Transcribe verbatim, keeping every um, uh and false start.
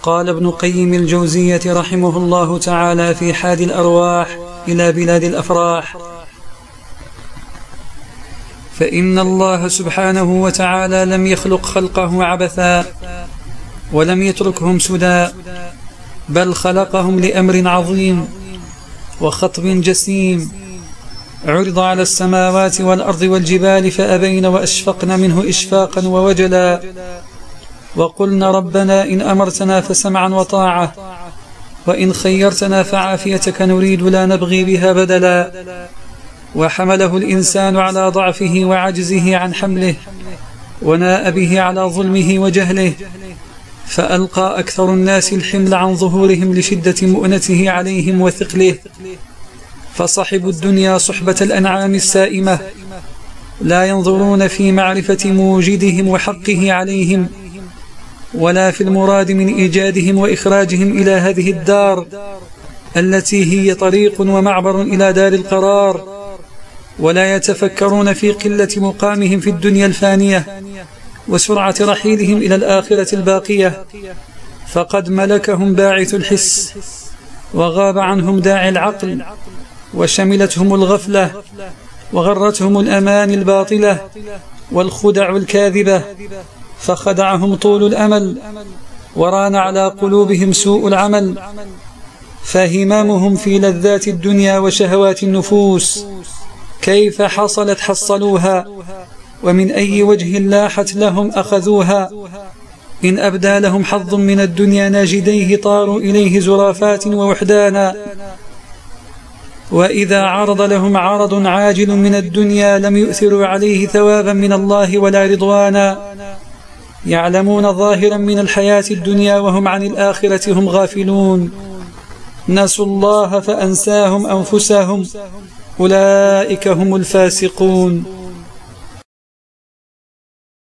قال ابن قيم الجوزية رحمه الله تعالى في حاد الأرواح إلى بلاد الأفراح: فإن الله سبحانه وتعالى لم يخلق خلقه عبثا ولم يتركهم سدى، بل خلقهم لأمر عظيم وخطب جسيم عرض على السماوات والأرض والجبال فأبين وأشفقن منه إشفاقا ووجلا، وقلن ربنا إن أمرتنا فسمعا وطاعة، وإن خيرتنا فعافيتك نريد لا نبغي بها بدلا. وحمله الإنسان على ضعفه وعجزه عن حمله، وناء به على ظلمه وجهله، فألقى أكثر الناس الحمل عن ظهورهم لشدة مؤنته عليهم وثقله، فصحبوا الدنيا صحبة الأنعام السائمة، لا ينظرون في معرفة موجدهم وحقه عليهم، ولا في المراد من إيجادهم وإخراجهم إلى هذه الدار التي هي طريق ومعبر إلى دار القرار، ولا يتفكرون في قلة مقامهم في الدنيا الفانية وسرعة رحيلهم إلى الآخرة الباقية، فقد ملكهم باعث الحس وغاب عنهم داعي العقل، وشملتهم الغفلة وغرتهم الأمان الباطلة والخدع الكاذبة، فخدعهم طول الأمل وران على قلوبهم سوء العمل، فهمامهم في لذات الدنيا وشهوات النفوس كيف حصلت حصلوها، ومن أي وجه لاحت لهم أخذوها. إن أبدى لهم حظ من الدنيا ناجديه طاروا إليه زرافات ووحدانا، وإذا عرض لهم عرض عاجل من الدنيا لم يؤثروا عليه ثوابا من الله ولا رضوانا. يعلمون ظاهرا من الحياة الدنيا وهم عن الآخرة هم غافلون، نسوا الله فأنساهم أنفسهم، أولئك هم الفاسقون.